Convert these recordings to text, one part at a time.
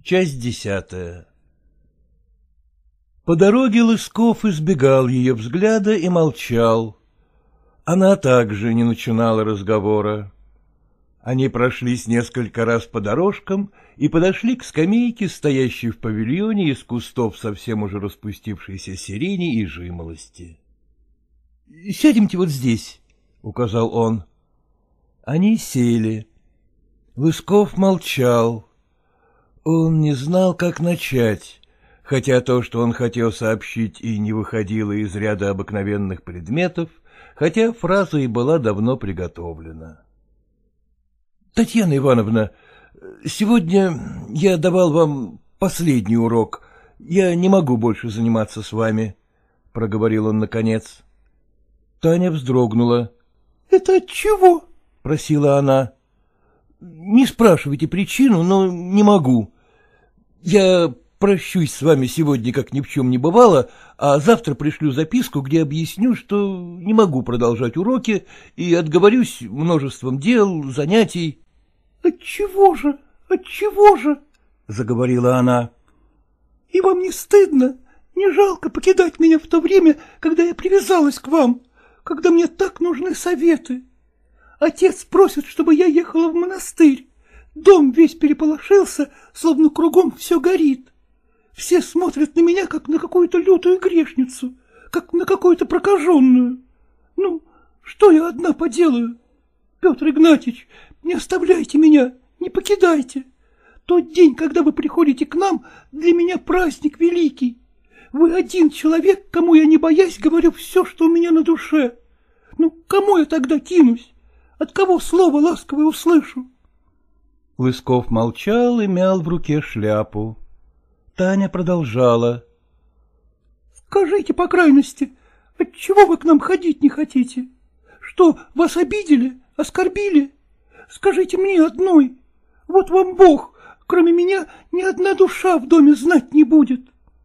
Часть 10. По дороге Лысков избегал ее взгляда и молчал. Она также не начинала разговора. Они прошлись несколько раз по дорожкам и подошли к скамейке, стоящей в павильоне из кустов совсем уже распустившейся сирени и жимолости. — Сядемте вот здесь, — указал он. Они сели. Лысков молчал. Он не знал, как начать, хотя то, что он хотел сообщить, и не выходило из ряда обыкновенных предметов, хотя фраза и была давно приготовлена. — Татьяна Ивановна, сегодня я давал вам последний урок. Я не могу больше заниматься с вами, — проговорил он наконец. Таня вздрогнула. — Это отчего? — просила она. — Не спрашивайте причину, но не могу. Я прощусь с вами сегодня, как ни в чем не бывало, а завтра пришлю записку, где объясню, что не могу продолжать уроки и отговорюсь множеством дел, занятий. — Отчего же, отчего же? — заговорила она. — И вам не стыдно, не жалко покидать меня в то время, когда я привязалась к вам, когда мне так нужны советы? Отец просит, чтобы я ехала в монастырь. Дом весь переполошился, словно кругом все горит. Все смотрят на меня, как на какую-то лютую грешницу, как на какую-то прокаженную. Ну, что я одна поделаю? Петр Игнатьич, не оставляйте меня, не покидайте. Тот день, когда вы приходите к нам, для меня праздник великий. Вы один человек, кому я, не боясь, говорю все, что у меня на душе. Ну, кому я тогда кинусь? От кого слово ласковое услышу? Лысков молчал и мял в руке шляпу. Таня продолжала. — Скажите по крайности, отчего вы к нам ходить не хотите? Что, вас обидели, оскорбили? Скажите мне одной. Вот вам Бог, кроме меня ни одна душа в доме знать не будет.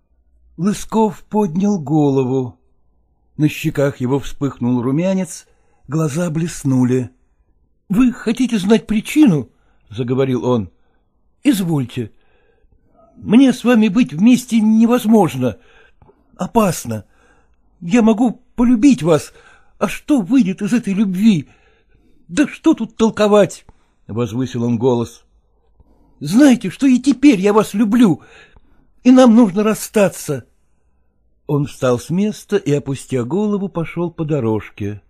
Лысков поднял голову. На щеках его вспыхнул румянец, глаза блеснули. — Вы хотите знать причину? — заговорил он. — Извольте. Мне с вами быть вместе невозможно. Опасно. Я могу полюбить вас, а что выйдет из этой любви? Да что тут толковать? — возвысил он голос. — Знаете, что и теперь я вас люблю, и нам нужно расстаться. Он встал с места и, опустя голову, пошел по дорожке.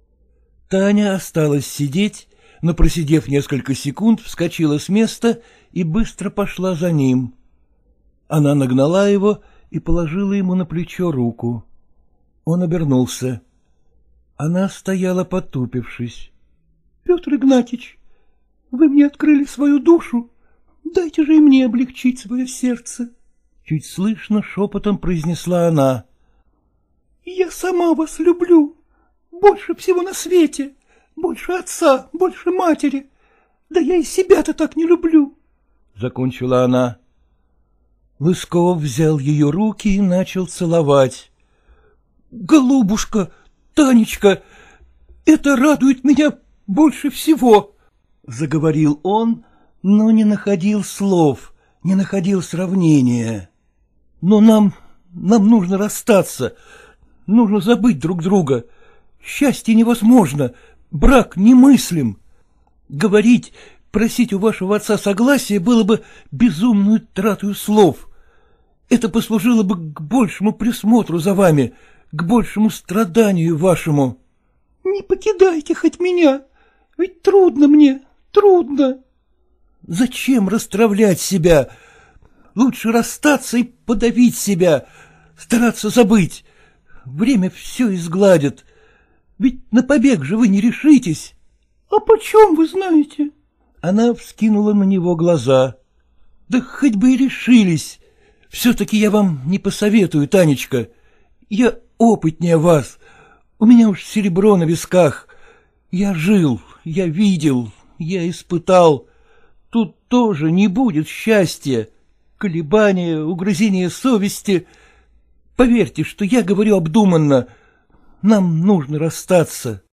Таня осталась сидеть, но, просидев несколько секунд, вскочила с места и быстро пошла за ним. Она нагнала его и положила ему на плечо руку. Он обернулся. Она стояла, потупившись. — Петр Игнатьич, вы мне открыли свою душу, дайте же и мне облегчить свое сердце. Чуть слышно шепотом произнесла она. — Я сама вас люблю, больше всего на свете. Больше отца, больше матери. Да я и себя-то так не люблю, — закончила она. Лысков взял ее руки и начал целовать. — Голубушка, Танечка, это радует меня больше всего, — заговорил он, но не находил слов, не находил сравнения. — Но нам нужно расстаться, нужно забыть друг друга. Счастье невозможно. Брак немыслим. Говорить, просить у вашего отца согласия было бы безумную тратою слов. Это послужило бы к большему присмотру за вами, к большему страданию вашему. — Не покидайте хоть меня, ведь трудно мне, трудно. — Зачем расстравлять себя? Лучше расстаться и подавить себя, стараться забыть. Время все изгладит. Ведь на побег же вы не решитесь. — А почем вы знаете? Она вскинула на него глаза. — Да хоть бы и решились. Все-таки я вам не посоветую, Танечка. Я опытнее вас. У меня уж серебро на висках. Я жил, я видел, я испытал. Тут тоже не будет счастья. Колебания, угрызения совести. Поверьте, что я говорю обдуманно. Нам нужно расстаться.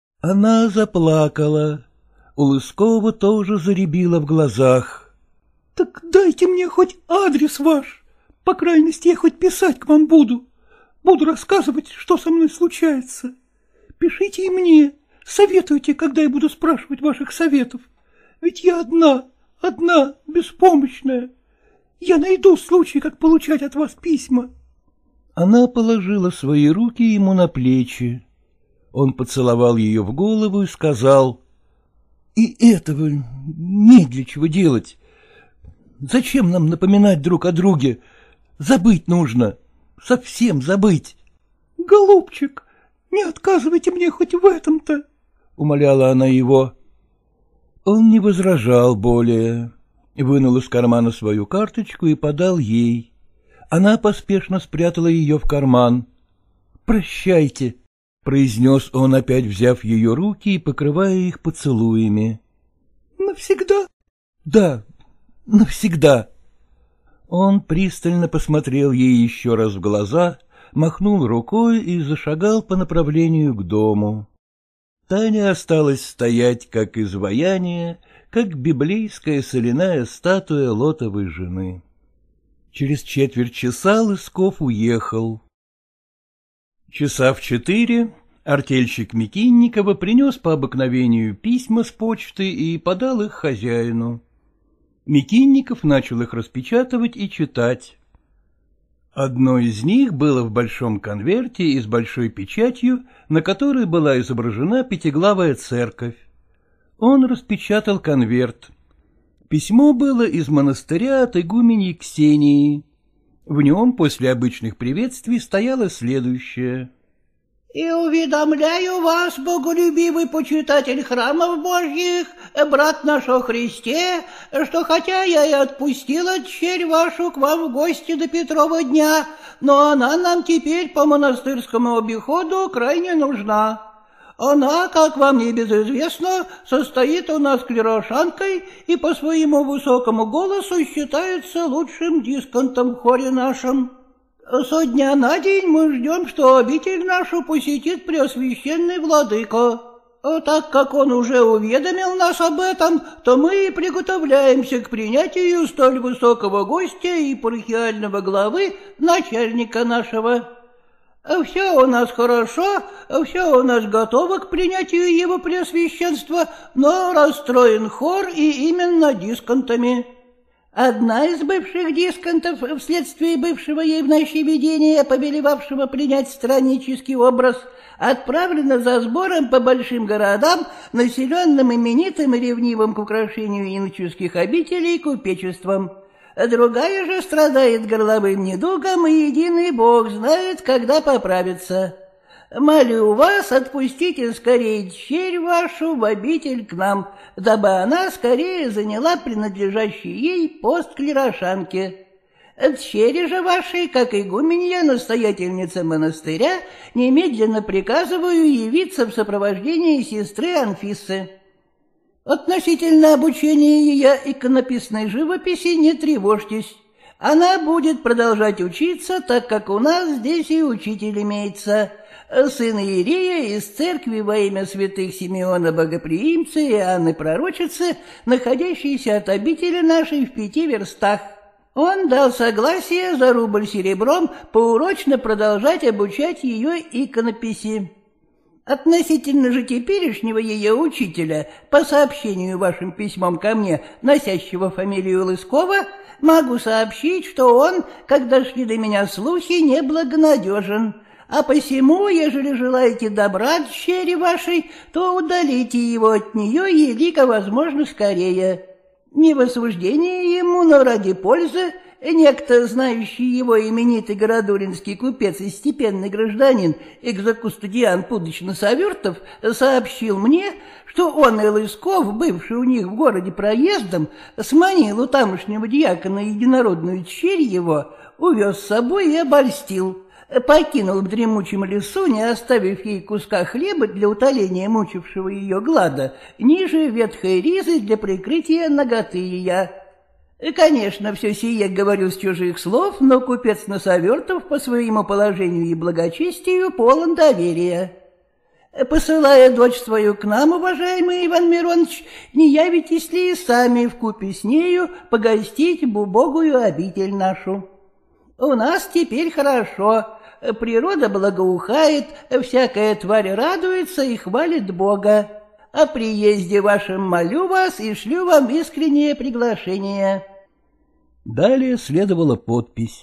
Она заплакала. У Лыскова тоже зарябило в глазах. — Так дайте мне хоть адрес ваш. По крайности, я хоть писать к вам буду. Буду рассказывать, что со мной случается. Пишите и мне, советуйте, когда я буду спрашивать ваших советов. Ведь я одна, беспомощная. Я найду случай, как получать от вас письма. Она положила свои руки ему на плечи. Он поцеловал ее в голову и сказал: — И этого не для чего делать. Зачем нам напоминать друг о друге? Забыть нужно, совсем забыть. — Голубчик, не отказывайте мне хоть в этом-то, — умоляла она его. Он не возражал более, вынул из кармана свою карточку и подал ей. Она поспешно спрятала ее в карман. — Прощайте, — произнес он, опять взяв ее руки и покрывая их поцелуями. — Навсегда? — Да, навсегда. Он пристально посмотрел ей еще раз в глаза, махнул рукой и зашагал по направлению к дому. Таня осталась стоять, как изваяние, как библейская соляная статуя Лотовой жены. Через четверть часа Лысков уехал. Часа в 4 артельщик Микинникова принес по обыкновению письма с почты и подал их хозяину. Микинников начал их распечатывать и читать. Одно из них было в большом конверте и с большой печатью, на которой была изображена пятиглавая церковь. Он распечатал конверт. Письмо было из монастыря от игуменьи Ксении. В нем после обычных приветствий стояло следующее: «И уведомляю вас, боголюбивый почитатель храмов Божьих, брат наш о Христе, что хотя я и отпустила дщерь вашу к вам в гости до Петрова дня, но она нам теперь по монастырскому обиходу крайне нужна. Она, как вам небезызвестно, состоит у нас клерошанкой и по своему высокому голосу считается лучшим дисконтом в хоре нашем. Со дня на день мы ждем, что обитель нашу посетит преосвященный владыка. Так как он уже уведомил нас об этом, то мы и приготовляемся к принятию столь высокого гостя и епархиального главы, начальника нашего. Все у нас хорошо, все у нас готово к принятию его преосвященства, но расстроен хор и именно дисконтами. Одна из бывших дисконтов, вследствие бывшего ей в ночи видения, повелевавшего принять страннический образ, отправлена за сбором по большим городам, населенным именитым и ревнивым к украшению иноческих обителей купечеством. Другая же страдает горловым недугом, и единый Бог знает, когда поправится. Молю вас, отпустите скорее дщерь вашу в обитель к нам, дабы она скорее заняла принадлежащий ей пост клерошанки. Дщери же вашей, как игуменья, настоятельница монастыря, немедленно приказываю явиться в сопровождении сестры Анфисы. Относительно обучения ее иконописной живописи не тревожьтесь. Она будет продолжать учиться, так как у нас здесь и учитель имеется. Сын Иерея из церкви во имя святых Симеона Богоприимца и Анны Пророчицы, находящейся от обители нашей в 5 верстах. Он дал согласие за рубль серебром поурочно продолжать обучать ее иконописи. Относительно же теперешнего ее учителя, по сообщению вашим письмом ко мне, носящего фамилию Лыскова, могу сообщить, что он, как дошли до меня слухи, неблагонадежен. А посему, ежели желаете добра дщери вашей, то удалите его от нее елико возможно скорее. Не в осуждение ему, но ради пользы, некто, знающий его именитый городуринский купец и степенный гражданин, экзокустудиан Пудочно-Савертов, сообщил мне, что он и Лысков, бывший у них в городе проездом, сманил у тамошнего дьякона единородную дщерь его, увез с собой и обольстил. Покинул в дремучем лесу, не оставив ей куска хлеба для утоления мучившего ее глада, ниже ветхой ризы для прикрытия наготы ее. Конечно, все сие говорю с чужих слов, но купец Носовертов по своему положению и благочестию полон доверия. посылая дочь свою к нам, уважаемый Иван Миронович, не явитесь ли и сами вкупе с нею погостить в убогую обитель нашу? У нас теперь хорошо, природа благоухает, всякая тварь радуется и хвалит Бога. О приезде вашем молю вас и шлю вам искреннее приглашение. Далее следовала подпись.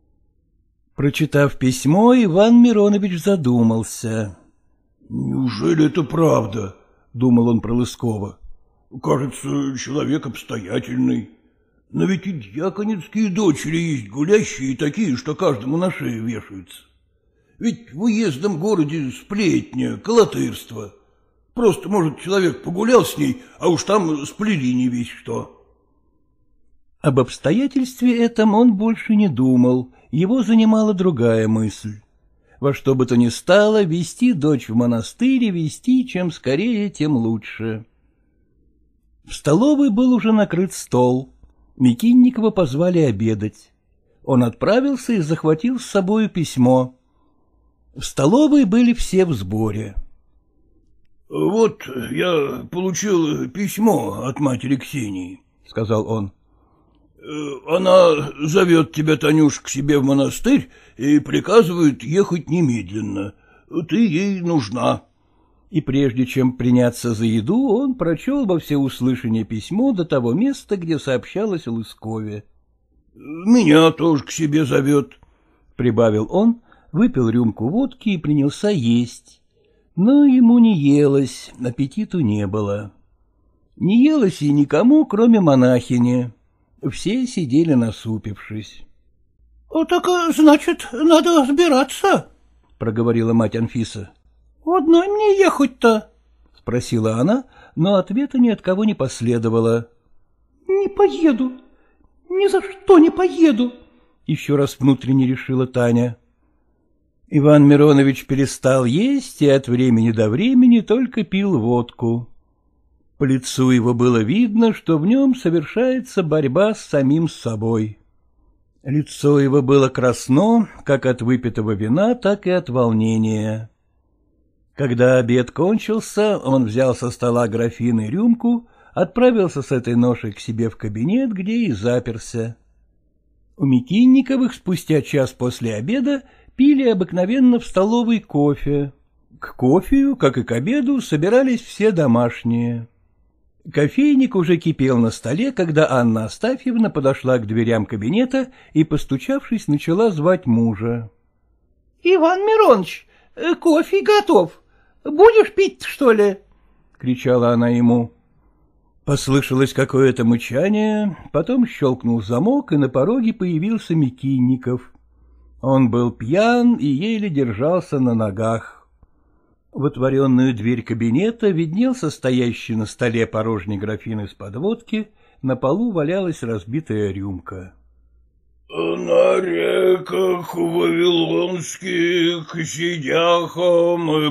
Прочитав письмо, Иван Миронович задумался. — Неужели это правда? — думал он про Лыскова. — Кажется, человек обстоятельный. Но ведь и дьяконецкие дочери есть гулящие такие, что каждому на шею вешаются. Ведь в уездном городе сплетня, колотырство. Просто, может, человек погулял с ней, а уж там сплели не весь что. Об обстоятельстве этом он больше не думал, его занимала другая мысль. Во что бы то ни стало, вести дочь в монастырь и вести, чем скорее, тем лучше. В столовой был уже накрыт стол. Микинникова позвали обедать. Он отправился и захватил с собою письмо. В столовой были все в сборе. — Вот я получил письмо от матери Ксении, — сказал он. — Она зовет тебя, Танюш, к себе в монастырь и приказывает ехать немедленно. Ты ей нужна. И прежде чем приняться за еду, он прочел во всеуслышание письмо до того места, где сообщалось о Лыскове. — Меня тоже к себе зовет, — прибавил он, выпил рюмку водки и принялся есть. Но ему не елось, аппетиту не было. Не елось и никому, кроме монахини. Все сидели насупившись. — Так, значит, надо сбираться, — проговорила мать Анфиса. — Одной мне ехать-то? — спросила она, но ответа ни от кого не последовало. — Не поеду, ни за что не поеду, — еще раз внутренне решила Таня. Иван Миронович перестал есть и от времени до времени только пил водку. По лицу его было видно, что в нем совершается борьба с самим собой. Лицо его было красно, как от выпитого вина, так и от волнения. Когда обед кончился, он взял со стола графин и рюмку, отправился с этой ношей к себе в кабинет, где и заперся. У Микинниковых спустя час после обеда пили обыкновенно в столовой кофе. К кофею, как и к обеду, собирались все домашние. Кофейник уже кипел на столе, когда Анна Астафьевна подошла к дверям кабинета и, постучавшись, начала звать мужа. — Иван Миронович, кофе готов. Будешь пить, что ли? — кричала она ему. Послышалось какое-то мычание, потом щелкнул замок, и на пороге появился Микинников. Он был пьян и еле держался на ногах. В отворенную дверь кабинета виднелся стоящий на столе порожний графин из-под водки, на полу валялась разбитая рюмка. — На реках вавилонских сидяхом и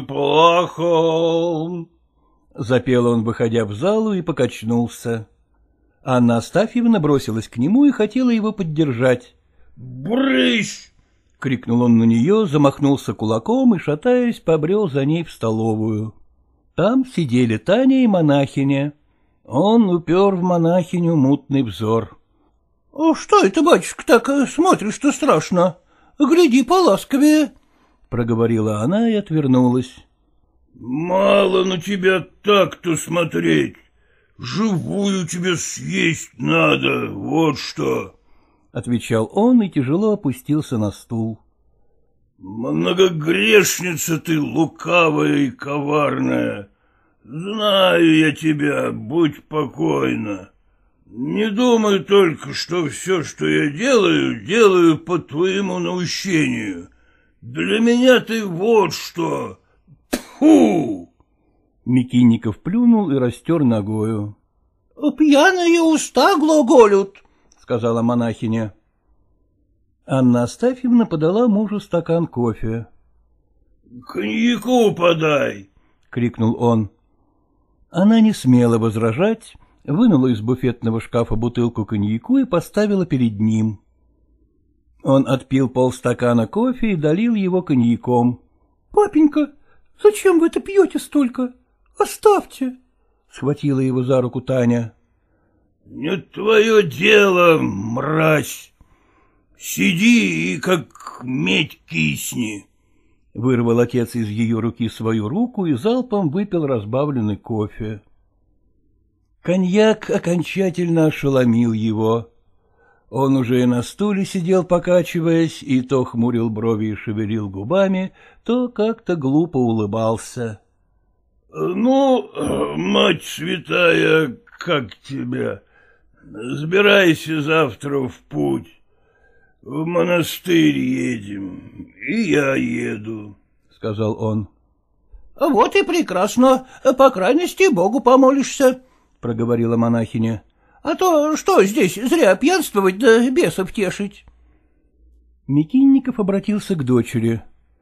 плахом, — запел он, выходя в залу, и покачнулся. Анна Астафьевна бросилась к нему и хотела его поддержать. — Брысь! — крикнул он на нее, замахнулся кулаком и, шатаясь, побрел за ней в столовую. Там сидели Таня и монахиня. Он упер в монахиню мутный взор. — Что это, батюшка, так смотришь-то страшно? Гляди поласковее, — проговорила она и отвернулась. — Мало на тебя так-то смотреть. Живую тебе съесть надо, вот что, — отвечал он и тяжело опустился на стул. — Многогрешница ты, лукавая и коварная. Знаю я тебя, будь покойна. Не думай только, что все, что я делаю, делаю по твоему наущению. Для меня ты вот что. Тьфу! Микинников плюнул и растер ногою. — Пьяные уста глаголют, — сказала монахиня. Анна Астафьевна подала мужу стакан кофе. — Коньяку подай! — крикнул он. Она не смела возражать, вынула из буфетного шкафа бутылку коньяку и поставила перед ним. Он отпил полстакана кофе и долил его коньяком. — Папенька, Зачем вы это пьете столько? Оставьте. Схватила его за руку Таня. — Не твое дело, мразь. Сиди и как медь кисни. Вырвал отец из ее руки свою руку и залпом выпил разбавленный кофе. Коньяк окончательно ошеломил его. Он уже и на стуле сидел, покачиваясь, и то хмурил брови и шевелил губами, то как-то глупо улыбался. — Ну, мать святая, как тебя? Сбирайся завтра в путь. В монастырь едем, и я еду, — сказал он. — Вот и прекрасно, по крайности Богу помолишься, — проговорила монахиня. — А то что здесь зря пьянствовать да бесов тешить? Микинников обратился к дочери.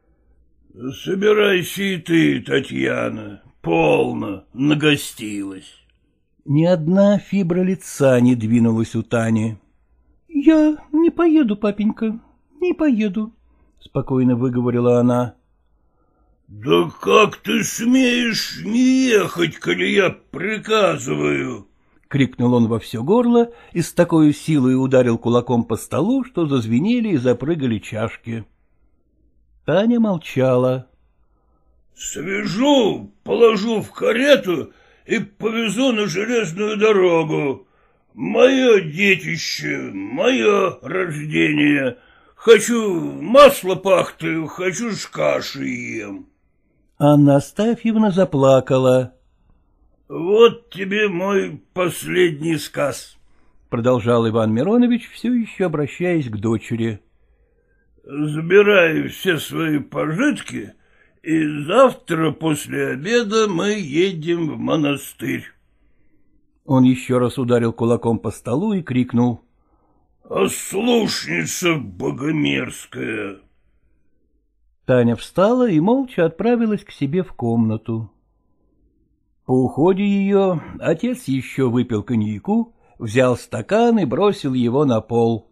— Собирайся и ты, Татьяна, полно нагостилась. Ни одна фибра лица не двинулась у Тани. — Я не поеду, папенька, не поеду, — спокойно выговорила она. — Да как ты смеешь не ехать, коли я приказываю? — крикнул он во все горло и с такой силой ударил кулаком по столу, что зазвенели и запрыгали чашки. Таня молчала. — Свяжу, положу в карету и повезу на железную дорогу. Мое детище, мое рождение. Хочу масло пахтаю, хочу с кашей ем. Анна Астафьевна заплакала. — Вот тебе мой последний сказ, — продолжал Иван Миронович, все еще обращаясь к дочери. — Забирай все свои пожитки, и завтра после обеда мы едем в монастырь. Он еще раз ударил кулаком по столу и крикнул. — Ослушница богомерзкая! Таня встала и молча отправилась к себе в комнату. По уходе ее отец еще выпил коньяку, взял стакан и бросил его на пол.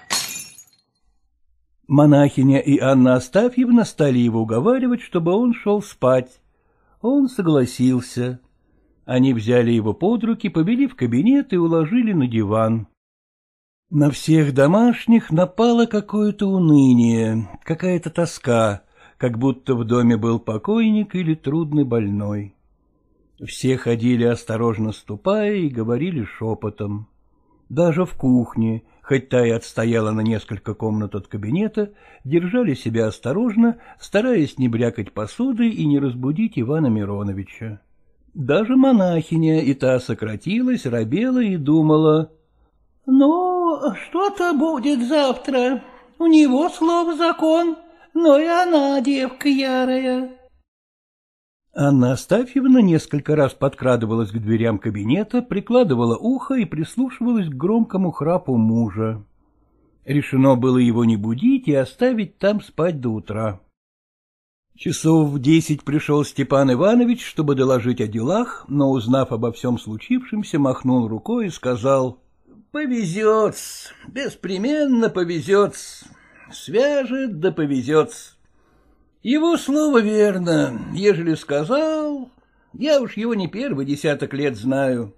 Монахиня и Анна Астафьевна стали его уговаривать, чтобы он шел спать. Он согласился. Они взяли его под руки, повели в кабинет и уложили на диван. На всех домашних напало какое-то уныние, какая-то тоска, как будто в доме был покойник или трудный больной. Все ходили осторожно ступая и говорили шепотом. Даже в кухне, хоть та и отстояла на несколько комнат от кабинета, держали себя осторожно, стараясь не брякать посудой и не разбудить Ивана Мироновича. Даже монахиня и та сократилась, робела и думала. — Ну, что-то будет завтра. У него слов закон, но и она девка ярая. Анна Астафьевна несколько раз подкрадывалась к дверям кабинета, прикладывала ухо и прислушивалась к громкому храпу мужа. Решено было его не будить и оставить там спать до утра. Часов в 10 пришел Степан Иванович, чтобы доложить о делах, но, узнав обо всем случившемся, махнул рукой и сказал: — Повезет-с, беспременно повезет-с, свяжет да повезет-с. Его слово верно, ежели сказал, я уж его не первый десяток лет знаю.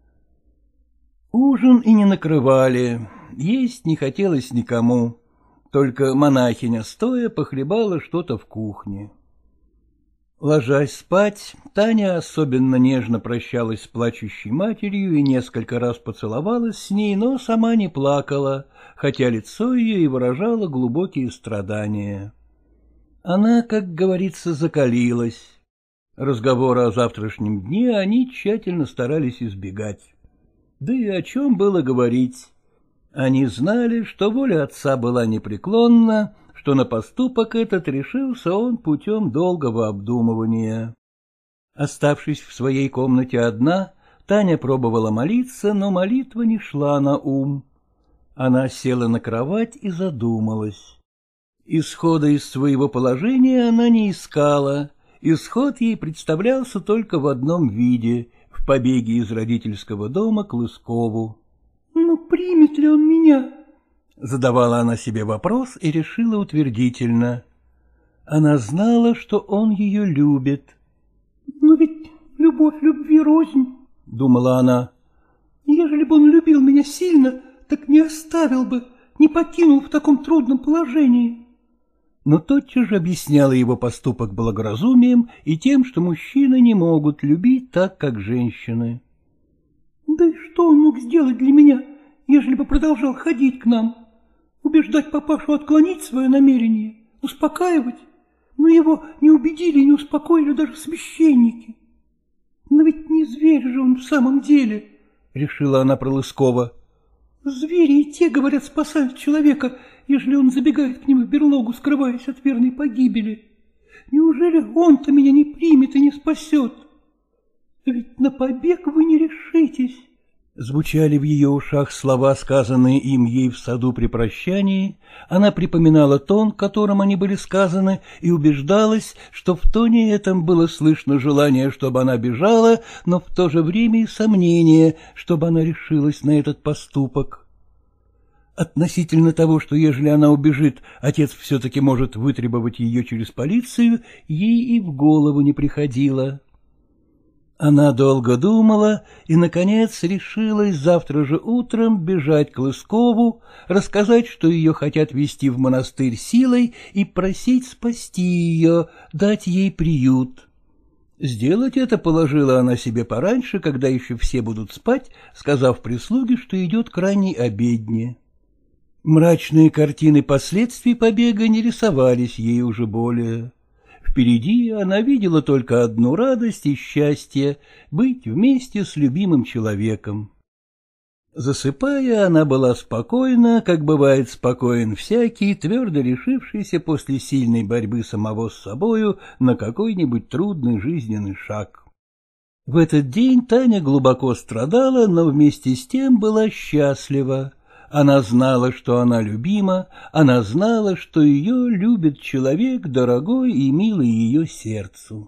Ужин и не накрывали, есть не хотелось никому, только монахиня стоя похлебала что-то в кухне. Ложась спать, Таня особенно нежно прощалась с плачущей матерью и несколько раз поцеловалась с ней, но сама не плакала, хотя лицо ее и выражало глубокие страдания. Она, как говорится, закалилась. Разговоры о завтрашнем дне они тщательно старались избегать. Да и о чем было говорить? Они знали, что воля отца была непреклонна, что на поступок этот решился он путем долгого обдумывания. Оставшись в своей комнате одна, Таня пробовала молиться, но молитва не шла на ум. Она села на кровать и задумалась. Исхода из своего положения она не искала, исход ей представлялся только в одном виде — в побеге из родительского дома к Лыскову. — Ну, примет ли он меня? Задавала она себе вопрос и решила утвердительно. Она знала, что он ее любит. Но ведь любовь любви рознь, — думала она. Ежели бы он любил меня сильно, так не оставил бы, не покинул в таком трудном положении. Но тотчас же объясняла его поступок благоразумием и тем, что мужчины не могут любить так, как женщины. Да и что он мог сделать для меня, ежели бы продолжал ходить к нам? Убеждать папашу отклонить свое намерение, успокаивать? Но его не убедили и не успокоили даже священники. Но ведь не зверь же он в самом деле, — решила она про Лыскова. Звери и те, говорят, спасают человека, ежели он забегает к ним в берлогу, скрываясь от верной погибели. Неужели он-то меня не примет и не спасет? Ведь на побег вы не решитесь. Звучали в ее ушах слова, сказанные им ей в саду при прощании. Она припоминала тон, которым они были сказаны, и убеждалась, что в тоне этом было слышно желание, чтобы она бежала, но в то же время и сомнение, чтобы она решилась на этот поступок. Относительно того, что ежели она убежит, отец все-таки может вытребовать ее через полицию, ей и в голову не приходило. Она долго думала и, наконец, решилась завтра же утром бежать к Лыскову, рассказать, что ее хотят везти в монастырь силой, и просить спасти ее, дать ей приют. Сделать это положила она себе пораньше, когда еще все будут спать, сказав прислуге, что идет к ранней обедне. Мрачные картины последствий побега не рисовались ей уже более. Впереди она видела только одну радость и счастье — быть вместе с любимым человеком. Засыпая, она была спокойна, как бывает спокоен всякий, твердо решившийся после сильной борьбы самого с собою на какой-нибудь трудный жизненный шаг. В этот день Таня глубоко страдала, но вместе с тем была счастлива. Она знала, что она любима, она знала, что ее любит человек, дорогой и милый ее сердцу.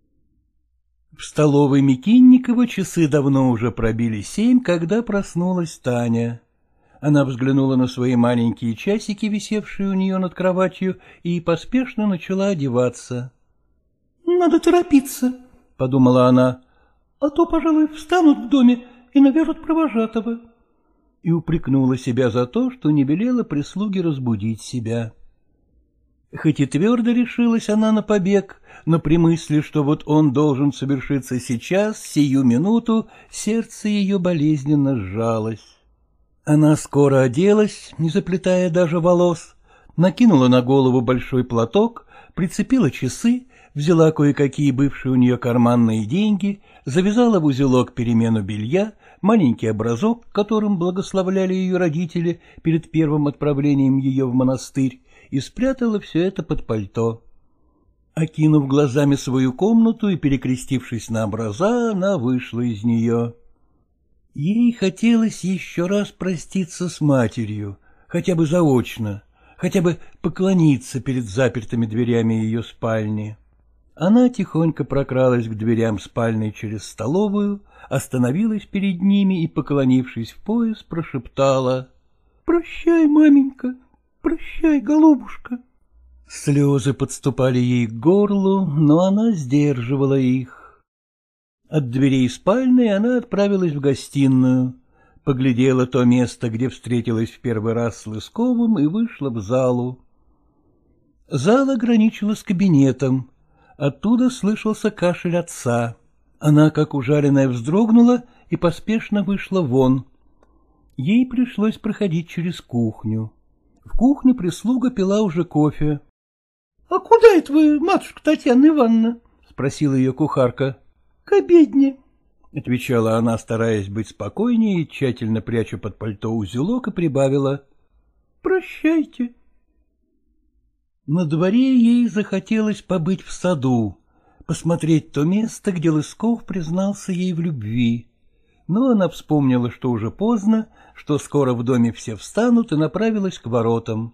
В столовой Микинникова часы давно уже пробили 7, когда проснулась Таня. Она взглянула на свои маленькие часики, висевшие у нее над кроватью, и поспешно начала одеваться. — Надо торопиться, — подумала она, — а то, пожалуй, встанут в доме и навяжут провожатого. И упрекнула себя за то, что не велела прислуге разбудить себя. Хоть и твердо решилась она на побег, но при мысли, что вот он должен совершиться сейчас, сию минуту, сердце ее болезненно сжалось. Она скоро оделась, не заплетая даже волос, накинула на голову большой платок, прицепила часы, взяла кое-какие бывшие у нее карманные деньги, завязала в узелок перемену белья, маленький образок, которым благословляли ее родители перед первым отправлением ее в монастырь, и спрятала все это под пальто. Окинув глазами свою комнату и перекрестившись на образа, она вышла из нее. Ей хотелось еще раз проститься с матерью, хотя бы заочно, хотя бы поклониться перед запертыми дверями ее спальни. Она тихонько прокралась к дверям спальной через столовую, остановилась перед ними и, поклонившись в пояс, прошептала: «Прощай, маменька, прощай, голубушка». Слезы подступали ей к горлу, но она сдерживала их. От дверей спальной она отправилась в гостиную, поглядела то место, где встретилась в первый раз с Лысковым, и вышла в залу. Зал ограничилась кабинетом. Оттуда слышался кашель отца. Она, как ужаленная, вздрогнула и поспешно вышла вон. Ей пришлось проходить через кухню. В кухне прислуга пила уже кофе. — А куда это вы, матушка Татьяна Ивановна? — спросила ее кухарка. — К обедне, — отвечала она, стараясь быть спокойнее и тщательно пряча под пальто узелок, и прибавила: — Прощайте. На дворе ей захотелось побыть в саду, посмотреть то место, где Лысков признался ей в любви. Но она вспомнила, что уже поздно, что скоро в доме все встанут, и направилась к воротам.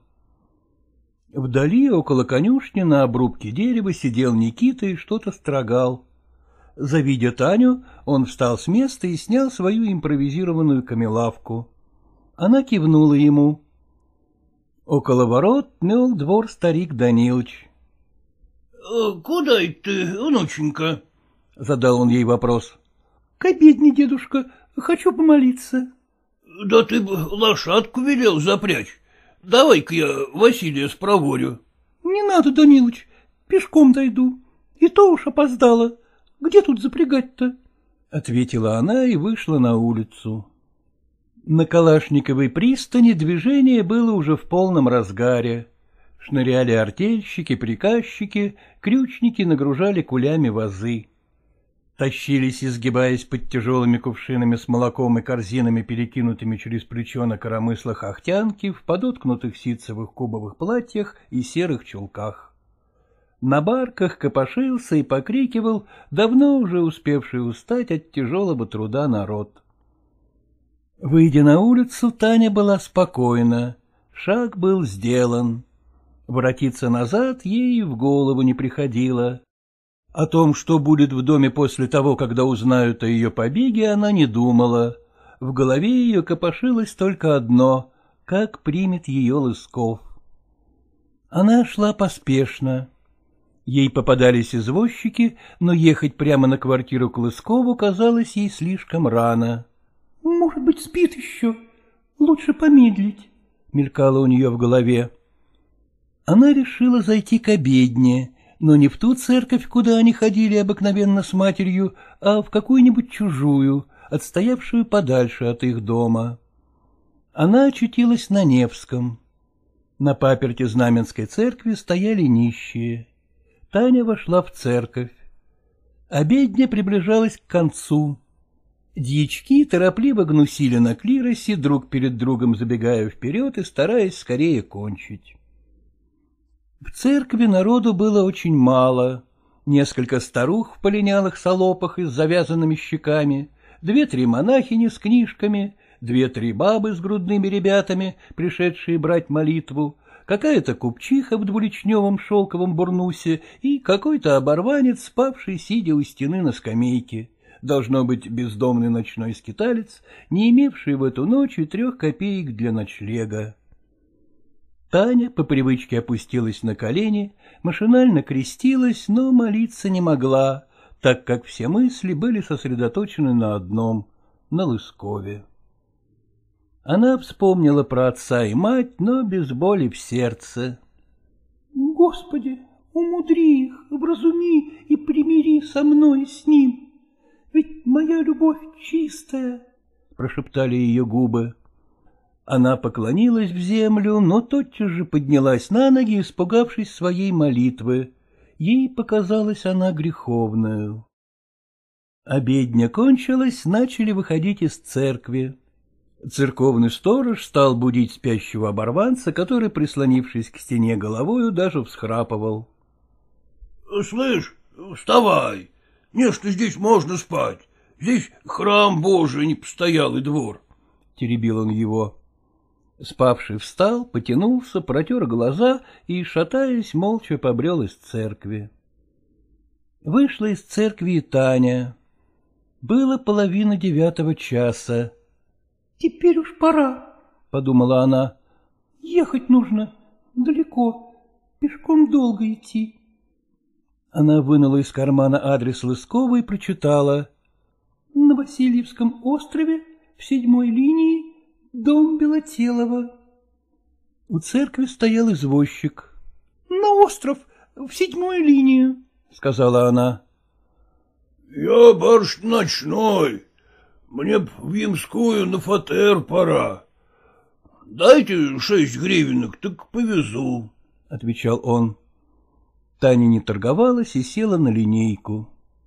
Вдали, около конюшни, на обрубке дерева сидел Никита и что-то строгал. Завидя Таню, он встал с места и снял свою импровизированную камелавку. Она кивнула ему. Около ворот мел двор старик Данилыч. — Куда это ты, внученька? — задал он ей вопрос. — К обедне, дедушка, хочу помолиться. — Да ты бы лошадку велел запрячь. Давай-ка я Василия спроворю. — Не надо, Данилыч, пешком дойду. И то уж опоздала. Где тут запрягать-то? — ответила она и вышла на улицу. На Калашниковой пристани движение было уже в полном разгаре. Шныряли артельщики, приказчики, крючники нагружали кулями вазы. Тащились, изгибаясь под тяжелыми кувшинами с молоком и корзинами, перекинутыми через плечо на коромыслах ахтянки, в подоткнутых ситцевых кубовых платьях и серых чулках. На барках копошился и покрикивал давно уже успевший устать от тяжелого труда народ. Выйдя на улицу, Таня была спокойна, шаг был сделан. Воротиться назад ей в голову не приходило. О том, что будет в доме после того, когда узнают о ее побеге, она не думала. В голове ее копошилось только одно — как примет ее Лысков. Она шла поспешно. Ей попадались извозчики, но ехать прямо на квартиру к Лыскову казалось ей слишком рано. — Может быть, спит еще. Лучше помедлить, — мелькало у нее в голове. Она решила зайти к обедне, но не в ту церковь, куда они ходили обыкновенно с матерью, а в какую-нибудь чужую, отстоявшую подальше от их дома. Она очутилась на Невском. На паперти Знаменской церкви стояли нищие. Таня вошла в церковь. Обедня приближалась к концу. Дьячки торопливо гнусили на клиросе, друг перед другом забегая вперед и стараясь скорее кончить. В церкви народу было очень мало. Несколько старух в полинялых салопах и с завязанными щеками, 2-3 монахини с книжками, 2-3 бабы с грудными ребятами, пришедшие брать молитву, какая-то купчиха в двуличневом шелковом бурнусе и какой-то оборванец, спавший, сидя у стены на скамейке. Должно быть, бездомный ночной скиталец, не имевший в эту ночь и 3 копеек для ночлега. Таня по привычке опустилась на колени, машинально крестилась, но молиться не могла, так как все мысли были сосредоточены на одном — на Лыскове. Она вспомнила про отца и мать, но без боли в сердце. — Господи, умудри их, вразуми и примири со мной с ним. Ведь моя любовь чистая, — прошептали ее губы. Она поклонилась в землю, но тотчас же поднялась на ноги, испугавшись своей молитвы. Ей показалась она греховною. Обедня кончилась, начали выходить из церкви. Церковный сторож стал будить спящего оборванца, который, прислонившись к стене головою, даже всхрапывал. — Слышь, вставай, не что здесь можно спать, здесь храм Божий, не постоялый двор, — теребил он его. Спавший встал, потянулся, протер глаза и, шатаясь, молча побрел из церкви. Вышла из церкви и Таня. Было 8:30 часа. — Теперь уж пора, — подумала она. — Ехать нужно далеко, пешком долго идти. Она вынула из кармана адрес Лыскова и прочитала. — На Васильевском острове, в 7-й линии, дом Белотелова. У церкви стоял извозчик. — На остров, в 7-ю линию, — сказала она. — Я, барышня, ночной. Мне б в Ямскую на фатер пора. Дайте 6 гривенок, так повезу, — отвечал он. Таня не торговалась и села на линейку.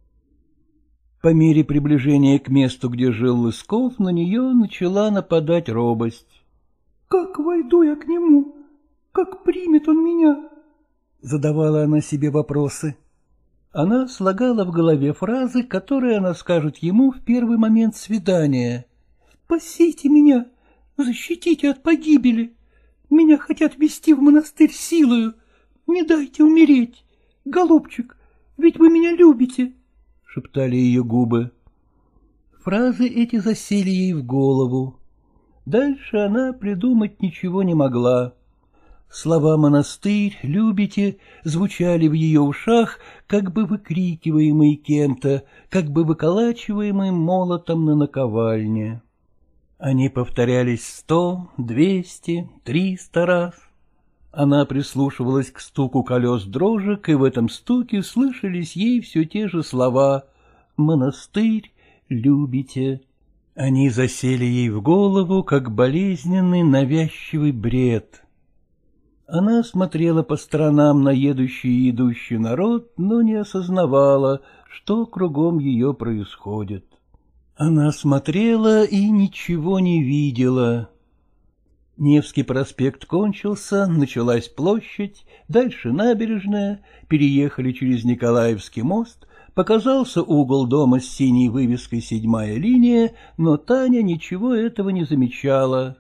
По мере приближения к месту, где жил Лысков, на нее начала нападать робость. — Как войду я к нему? Как примет он меня? — задавала она себе вопросы. Она слагала в голове фразы, которые она скажет ему в первый момент свидания. — Спасите меня, защитите от погибели. Меня хотят везти в монастырь силою. Не дайте умереть. Голубчик, ведь вы меня любите, — шептали ее губы. Фразы эти засели ей в голову. Дальше она придумать ничего не могла. Слова «монастырь», «любите» звучали в ее ушах, как бы выкрикиваемые кем-то, как бы выколачиваемые молотом на наковальне. Они повторялись 100, 200, 300 раз. Она прислушивалась к стуку колес дрожек, и в этом стуке слышались ей все те же слова «монастырь», «любите». Они засели ей в голову, как болезненный навязчивый бред. Она смотрела по сторонам на едущий и идущий народ, но не осознавала, что кругом ее происходит. Она смотрела и ничего не видела. Невский проспект кончился, началась площадь, дальше набережная, переехали через Николаевский мост, показался угол дома с синей вывеской «7-я линия», но Таня ничего этого не замечала.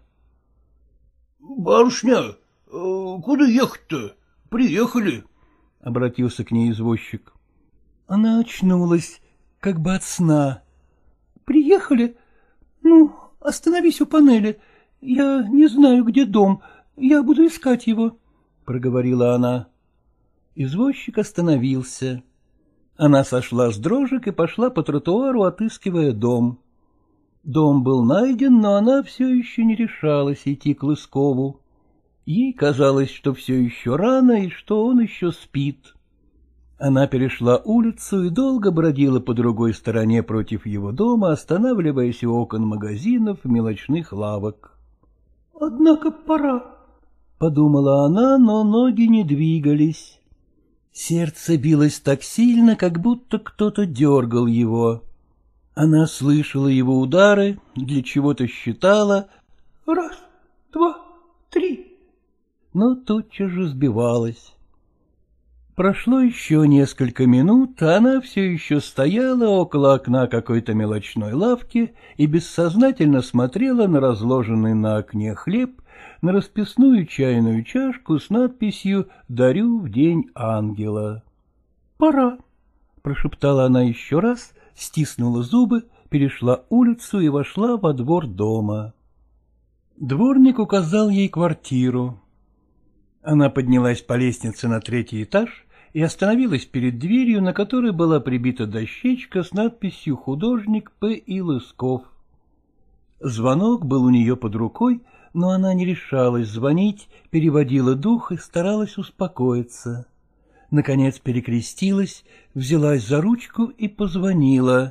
— Барышня, куда ехать-то? Приехали, — обратился к ней извозчик. Она очнулась, как бы от сна. — Приехали? Ну, остановись у панели. Я не знаю, где дом. Я буду искать его, — проговорила она. Извозчик остановился. Она сошла с дрожек и пошла по тротуару, отыскивая дом. Дом был найден, но она все еще не решалась идти к Лыскову. Ей казалось, что все еще рано и что он еще спит. Она перешла улицу и долго бродила по другой стороне против его дома, останавливаясь у окон магазинов, мелочных лавок. — Однако пора, — подумала она, но ноги не двигались. Сердце билось так сильно, как будто кто-то дергал его. Она слышала его удары, для чего-то считала. 1, 2, 3. Но тотчас же сбивалась. Прошло еще несколько минут, а она все еще стояла около окна какой-то мелочной лавки и бессознательно смотрела на разложенный на окне хлеб, на расписную чайную чашку с надписью «Дарю в день ангела». «Пора», — прошептала она еще раз, стиснула зубы, перешла улицу и вошла во двор дома. Дворник указал ей квартиру. Она поднялась по лестнице на 3-й этаж и остановилась перед дверью, на которой была прибита дощечка с надписью «Художник П.И. Лысков». Звонок был у нее под рукой, но она не решалась звонить, переводила дух и старалась успокоиться. Наконец перекрестилась, взялась за ручку и позвонила.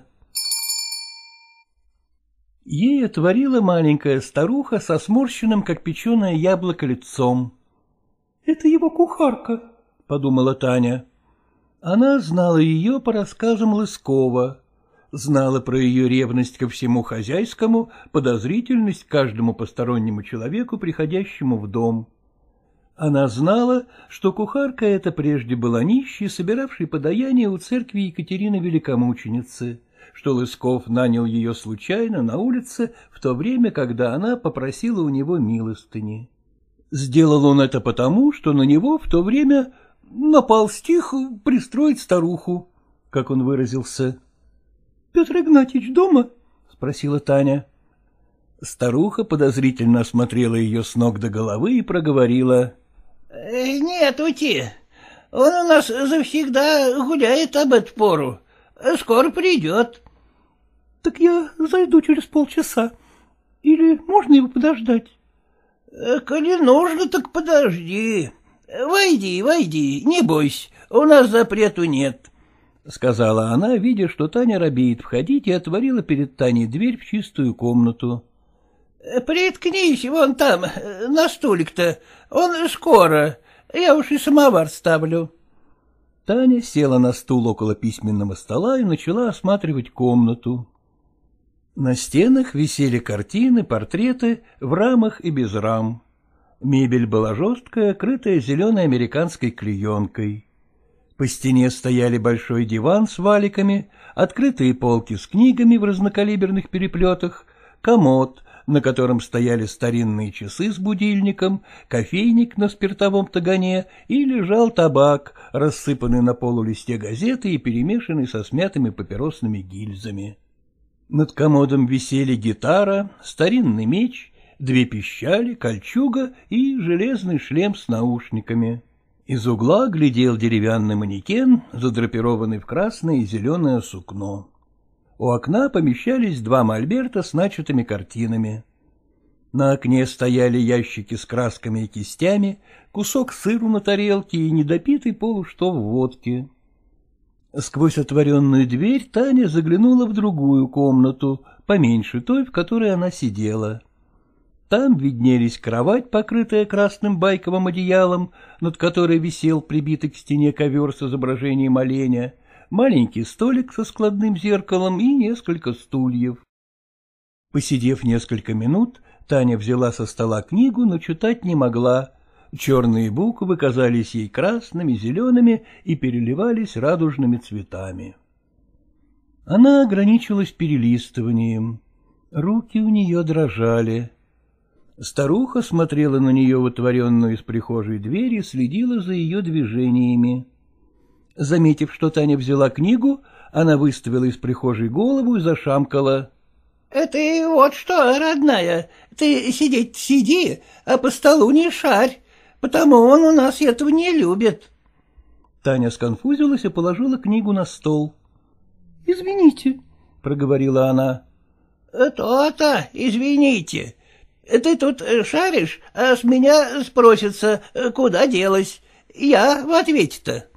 Ей отворила маленькая старуха со сморщенным, как печеное яблоко, лицом. — Это его кухарка, — подумала Таня. Она знала ее по рассказам Лыскова, знала про ее ревность ко всему хозяйскому, подозрительность к каждому постороннему человеку, приходящему в дом. Она знала, что кухарка эта прежде была нищей, собиравшей подаяние у церкви Екатерины Великомученицы, что Лысков нанял ее случайно на улице в то время, когда она попросила у него милостыни. Сделал он это потому, что на него в то время напал стих пристроить старуху, как он выразился. — Петр Игнатьевич дома? — спросила Таня. Старуха подозрительно осмотрела ее с ног до головы и проговорила. — Нет, уйти. Он у нас завсегда гуляет об эту пору. Скоро придет. — Так я зайду через полчаса. Или можно его подождать? — Коли нужно, так подожди. Войди, войди, не бойся, у нас запрету нет, — сказала она, видя, что Таня робеет входить, и отворила перед Таней дверь в чистую комнату. — Приткнись вон там, на стулик-то, он скоро, я уж и самовар ставлю. Таня села на стул около письменного стола и начала осматривать комнату. На стенах висели картины, портреты в рамах и без рам. Мебель была жесткая, крытая зеленой американской клеенкой. По стене стояли большой диван с валиками, открытые полки с книгами в разнокалиберных переплетах, комод, на котором стояли старинные часы с будильником, кофейник на спиртовом тагане и лежал табак, рассыпанный на полу листе газеты и перемешанный со смятыми папиросными гильзами. Над комодом висели гитара, старинный меч, 2 пищали, кольчуга и железный шлем с наушниками. Из угла глядел деревянный манекен, задрапированный в красное и зеленое сукно. У окна помещались 2 мольберта с начатыми картинами. На окне стояли ящики с красками и кистями, кусок сыру на тарелке и недопитый полуштов водки. Сквозь отворенную дверь Таня заглянула в другую комнату, поменьше той, в которой она сидела. Там виднелись кровать, покрытая красным байковым одеялом, над которой висел прибитый к стене ковер с изображением оленя, маленький столик со складным зеркалом и несколько стульев. Посидев несколько минут, Таня взяла со стола книгу, но читать не могла. Черные буквы казались ей красными, зелеными и переливались радужными цветами. Она ограничилась перелистыванием. Руки у нее дрожали. Старуха смотрела на нее в отворенную из прихожей дверь и следила за ее движениями. Заметив, что Таня взяла книгу, она выставила из прихожей голову и зашамкала. — Ты вот что, родная, ты сидеть сиди, а по столу не шарь, потому он у нас этого не любит. Таня сконфузилась и положила книгу на стол. — Извините, — проговорила она. — То-то, извините. Ты тут шаришь, а с меня спросится, куда делась. Я в ответе-то.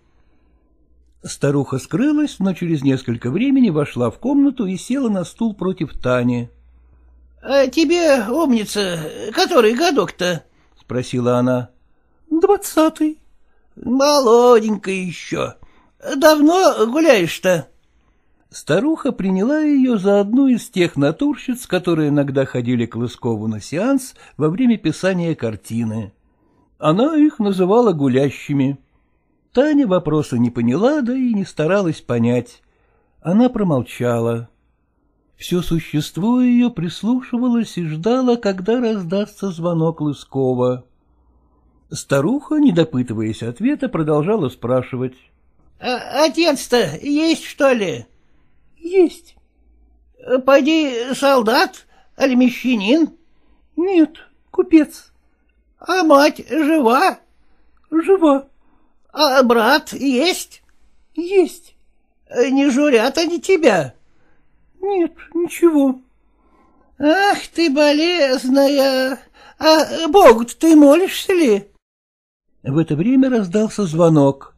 Старуха скрылась, но через несколько времени вошла в комнату и села на стул против Тани. — А тебе, умница, который годок-то? — спросила она. — 20-й. — Молоденькая еще. Давно гуляешь-то? Старуха приняла ее за одну из тех натурщиц, которые иногда ходили к Лыскову на сеанс во время писания картины. Она их называла гулящими. Таня вопроса не поняла, да и не старалась понять. Она промолчала. Все существо ее прислушивалось и ждало, когда раздастся звонок Лыскова. Старуха, не допытываясь ответа, продолжала спрашивать. — Отец-то есть, что ли? — Есть. — Пойди солдат, али мещанин? — Нет, купец. — А мать жива? — Жива. — А брат есть? — Есть. — Не журят они тебя? — Нет, ничего. — Ах ты, болезная! А Богу-то ты молишься ли? В это время раздался звонок.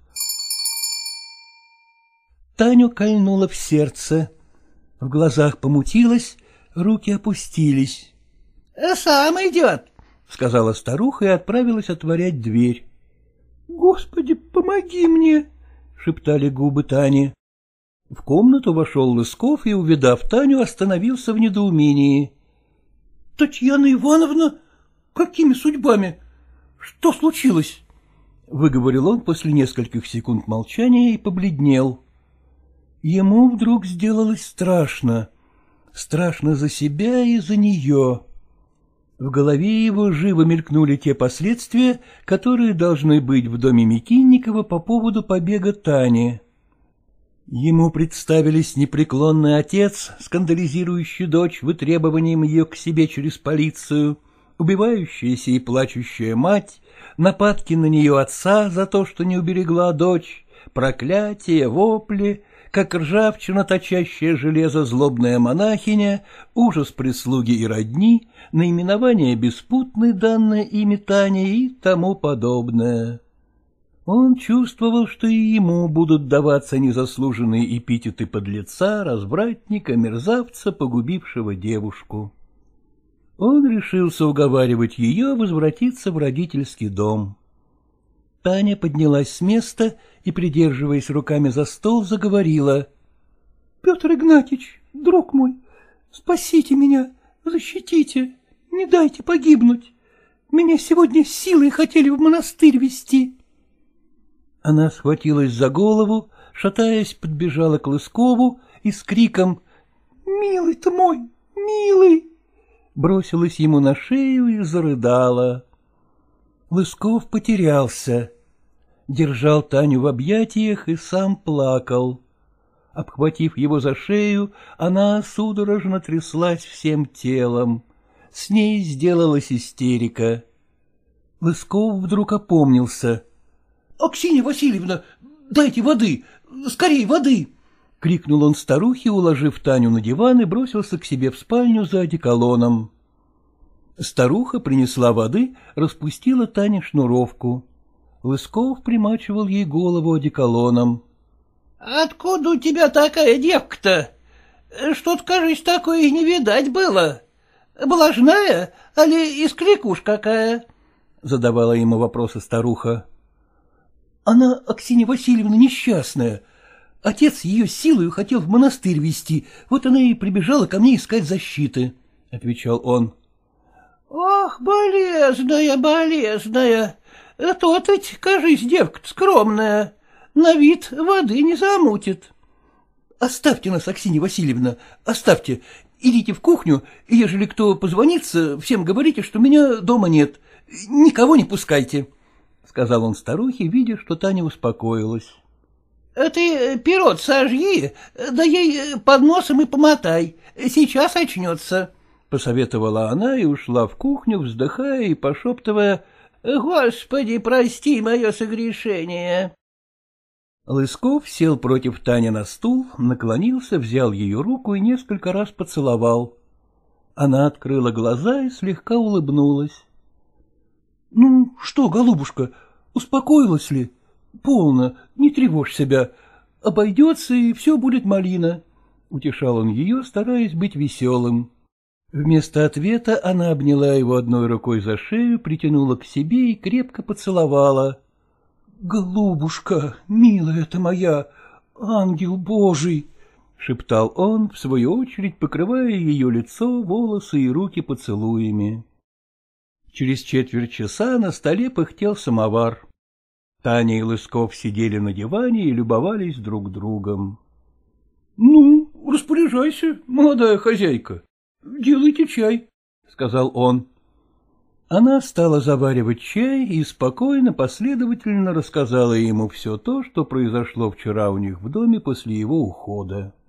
Таню кольнуло в сердце. В глазах помутилось, руки опустились. — Сам идет, — сказала старуха и отправилась отворять дверь. — Господи, помоги мне! — шептали губы Тани. В комнату вошел Лысков и, увидав Таню, остановился в недоумении. — Татьяна Ивановна, какими судьбами? Что случилось? — выговорил он после нескольких секунд молчания и побледнел. Ему вдруг сделалось страшно. Страшно за себя и за нее. В голове его живо мелькнули те последствия, которые должны быть в доме Микинникова по поводу побега Тани. Ему представились непреклонный отец, скандализирующий дочь вытребованием ее к себе через полицию, убивающаяся и плачущая мать, нападки на нее отца за то, что не уберегла дочь, проклятия, вопли, как ржавчина, точащая железо злобная монахиня, ужас прислуги и родни, наименование беспутной, данное ими Тане и тому подобное. Он чувствовал, что и ему будут даваться незаслуженные эпитеты подлеца, развратника, мерзавца, погубившего девушку. Он решился уговаривать ее возвратиться в родительский дом. Таня поднялась с места и, придерживаясь руками за стол, заговорила. — Петр Игнатьич, друг мой, спасите меня, защитите, не дайте погибнуть. Меня сегодня силой хотели в монастырь везти. Она схватилась за голову, шатаясь, подбежала к Лыскову и с криком «Милый-то мой, милый!» бросилась ему на шею и зарыдала. Лысков потерялся. Держал Таню в объятиях и сам плакал. Обхватив его за шею, она судорожно тряслась всем телом. с ней сделалась истерика. Лысков вдруг опомнился. — Аксинья Васильевна, дайте воды, скорей воды! — крикнул он старухе, уложив Таню на диван, и бросился к себе в спальню за одеколоном. Старуха принесла воды, распустила Тане шнуровку. Лысков примачивал ей голову одеколоном. — Откуда у тебя такая девка-то? Что-то, кажется, такое и не видать было. Блажная, али искликуш какая? — задавала ему вопросы старуха. — Она, Аксинья Васильевна, несчастная. Отец ее силою хотел в монастырь везти, вот она и прибежала ко мне искать защиты, — отвечал он. — Ох, болезная, болезная. Тот ведь, кажись, девка-то скромная. На вид воды не замутит. — Оставьте нас, Аксинья Васильевна, оставьте. Идите в кухню, и ежели кто позвонится, всем говорите, что меня дома нет. Никого не пускайте, — сказал он старухе, видя, что Таня успокоилась. — Ты пирот сожги, да ей под носом и помотай. Сейчас очнется, — посоветовала она и ушла в кухню, вздыхая и пошептывая: — Господи, прости мое согрешение. Лысков сел против Тани на стул, наклонился, взял ее руку и несколько раз поцеловал. Она открыла глаза и слегка улыбнулась. — Ну, что, голубушка, успокоилась ли? Полно, не тревожь себя. Обойдется, и все будет малина, — утешал он ее, стараясь быть веселым. Вместо ответа она обняла его одной рукой за шею, притянула к себе и крепко поцеловала. — Голубушка, милая ты моя, ангел Божий! — шептал он, в свою очередь покрывая ее лицо, волосы и руки поцелуями. Через четверть часа на столе пыхтел самовар. Таня и Лысков сидели на диване и любовались друг другом. — Ну, распоряжайся, молодая хозяйка, делайте чай, — сказал он. Она стала заваривать чай и спокойно, последовательно рассказала ему все то, что произошло вчера у них в доме после его ухода.